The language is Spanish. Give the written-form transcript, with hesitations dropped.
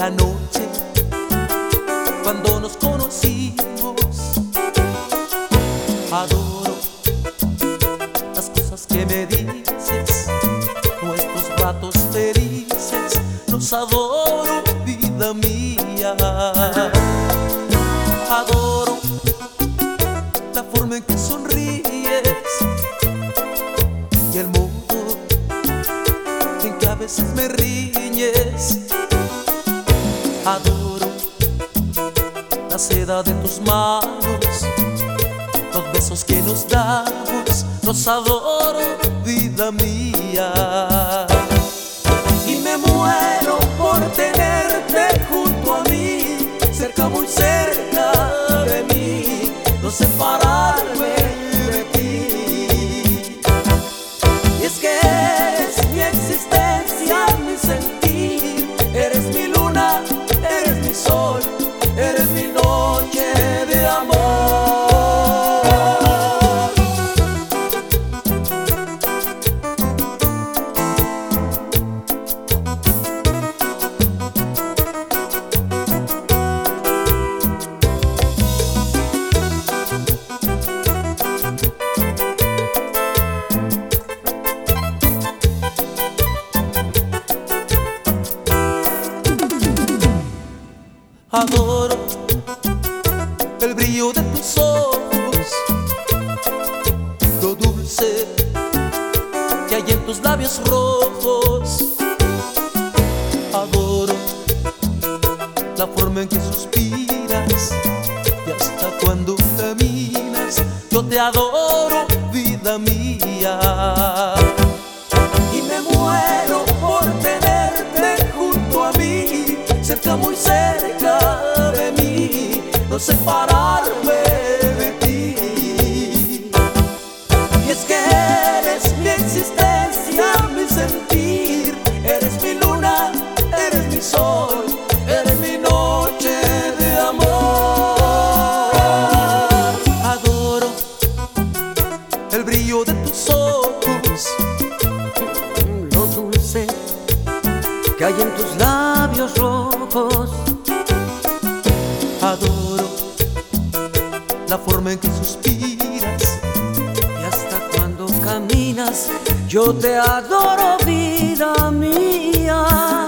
la noche cuando nos conocimos. Adoro las cosas que me dices, nuestros ratos felices, los adoro, vida mía. Adoro la forma en que sonríes y el modo en que a veces me riñes. Adoro la seda de tus manos, los besos que nos damos, los adoro, vida mía. Y me muero por tenerte junto a mí, cerca, muy cerca de mí, no separarme de ti. Y es que eres mi existencia, mi sentir, eres mi luna, eres mi sol, eres mi noche de amor. Adoro el brillo de tus ojos, lo dulce que hay en tus labios rojos. Adoro la forma en que suspiras y hasta cuando caminas. Yo te adoro, vida mía. Y me muero por tenerte junto a mí, cerca, muy cerca de mí, no separarme de ti. Y es que eres mi existencia, mi sentir, eres mi luna, eres mi sol, eres mi noche de amor. Adoro el brillo de tus ojos, lo dulce que hay en tus labios rojos. Adoro la forma en que suspiras Y hasta cuando caminas, yo te adoro, vida mía.